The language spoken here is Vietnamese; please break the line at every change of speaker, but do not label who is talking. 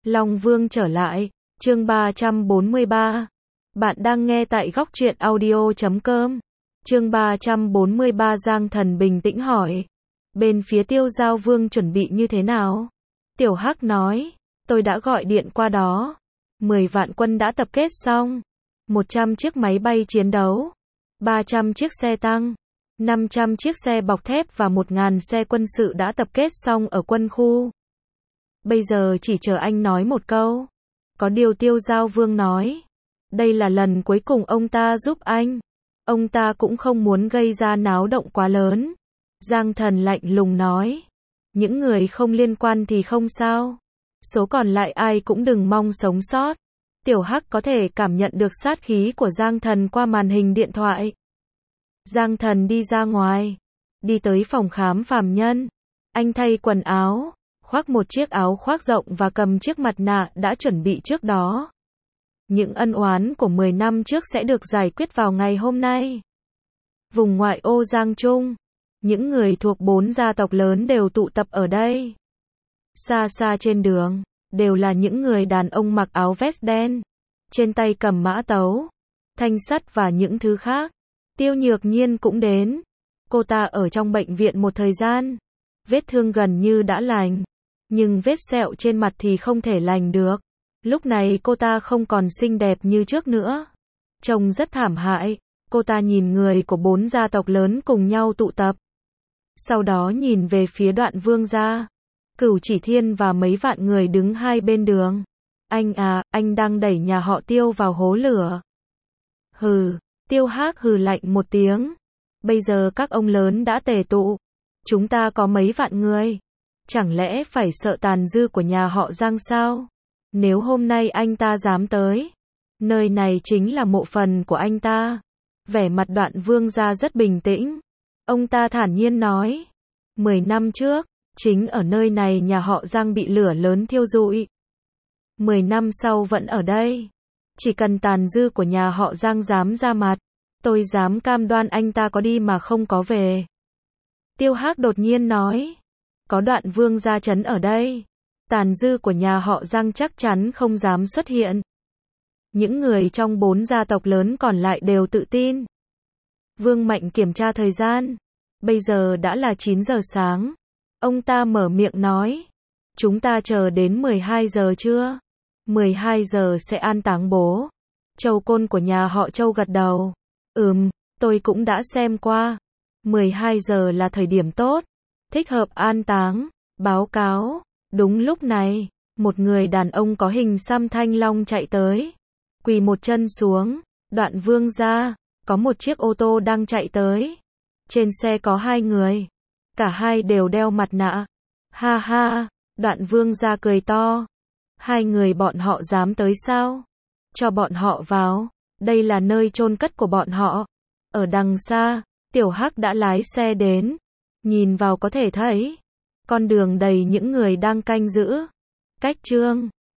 Long Vương trở lại, chương 343. Bạn đang nghe tại Góc Truyện Audio.com. Chương 343 Giang Thần bình tĩnh hỏi. Bên phía Tiêu Giao Vương chuẩn bị như thế nào? Tiểu Hắc nói, tôi đã gọi điện qua đó. 10 vạn quân đã tập kết xong. 100 chiếc máy bay chiến đấu. 300 chiếc xe tăng. 500 chiếc xe bọc thép và 1.000 xe quân sự đã tập kết xong ở quân khu. Bây giờ chỉ chờ anh nói một câu. Có điều Tiêu Giao Vương nói. Đây là lần cuối cùng ông ta giúp anh. Ông ta cũng không muốn gây ra náo động quá lớn. Giang Thần lạnh lùng nói. Những người không liên quan thì không sao. Số còn lại ai cũng đừng mong sống sót. Tiểu Hắc có thể cảm nhận được sát khí của Giang Thần qua màn hình điện thoại. Giang Thần đi ra ngoài. Đi tới phòng khám phàm nhân. Anh thay quần áo. Khoác một chiếc áo khoác rộng và cầm chiếc mặt nạ đã chuẩn bị trước đó. Những ân oán của 10 năm trước sẽ được giải quyết vào ngày hôm nay. Vùng ngoại ô Giang Trung. Những người thuộc 4 gia tộc lớn đều tụ tập ở đây. Xa xa trên đường, đều là những người đàn ông mặc áo vest đen. Trên tay cầm mã tấu, thanh sắt và những thứ khác. Tiêu Nhược Nhiên cũng đến. Cô ta ở trong bệnh viện một thời gian. Vết thương gần như đã lành. Nhưng vết sẹo trên mặt thì không thể lành được. Lúc này cô ta không còn xinh đẹp như trước nữa. Trông rất thảm hại. Cô ta nhìn người của 4 gia tộc lớn cùng nhau tụ tập. Sau đó nhìn về phía Đoạn Vương gia. Cửu Chỉ Thiên và mấy vạn người đứng hai bên đường. Anh à, anh đang đẩy nhà họ Tiêu vào hố lửa. Hừ, Tiêu Hắc hừ lạnh một tiếng. Bây giờ các ông lớn đã tề tụ. Chúng ta có mấy vạn người. Chẳng lẽ phải sợ tàn dư của nhà họ Giang sao? Nếu hôm nay anh ta dám tới, nơi này chính là mộ phần của anh ta. Vẻ mặt Đoạn Vương gia rất bình tĩnh. Ông ta thản nhiên nói. 10 năm trước, chính ở nơi này nhà họ Giang bị lửa lớn thiêu rụi. 10 năm sau vẫn ở đây. Chỉ cần tàn dư của nhà họ Giang dám ra mặt, tôi dám cam đoan anh ta có đi mà không có về. Tiêu Hắc đột nhiên nói. Có Đoạn Vương gia trấn ở đây. Tàn dư của nhà họ Giang chắc chắn không dám xuất hiện. Những người trong 4 gia tộc lớn còn lại đều tự tin. Vương Mạnh kiểm tra thời gian. Bây giờ đã là 9 giờ sáng. Ông ta mở miệng nói. Chúng ta chờ đến 12 giờ chưa? 12 giờ sẽ an táng bố. Châu Côn của nhà họ Châu gật đầu. Tôi cũng đã xem qua. 12 giờ là thời điểm tốt. Thích hợp an táng. Báo cáo. Đúng lúc này, một người đàn ông có hình xăm thanh long chạy tới. Quỳ một chân xuống. Đoạn Vương gia, có một chiếc ô tô đang chạy tới. Trên xe có 2 người. Cả hai đều đeo mặt nạ. Ha ha, Đoạn Vương gia cười to. 2 người bọn họ dám tới sao? Cho bọn họ vào. Đây là nơi chôn cất của bọn họ. Ở đằng xa, Tiểu Hắc đã lái xe đến. Nhìn vào có thể thấy con đường đầy những người đang canh giữ. Cách chương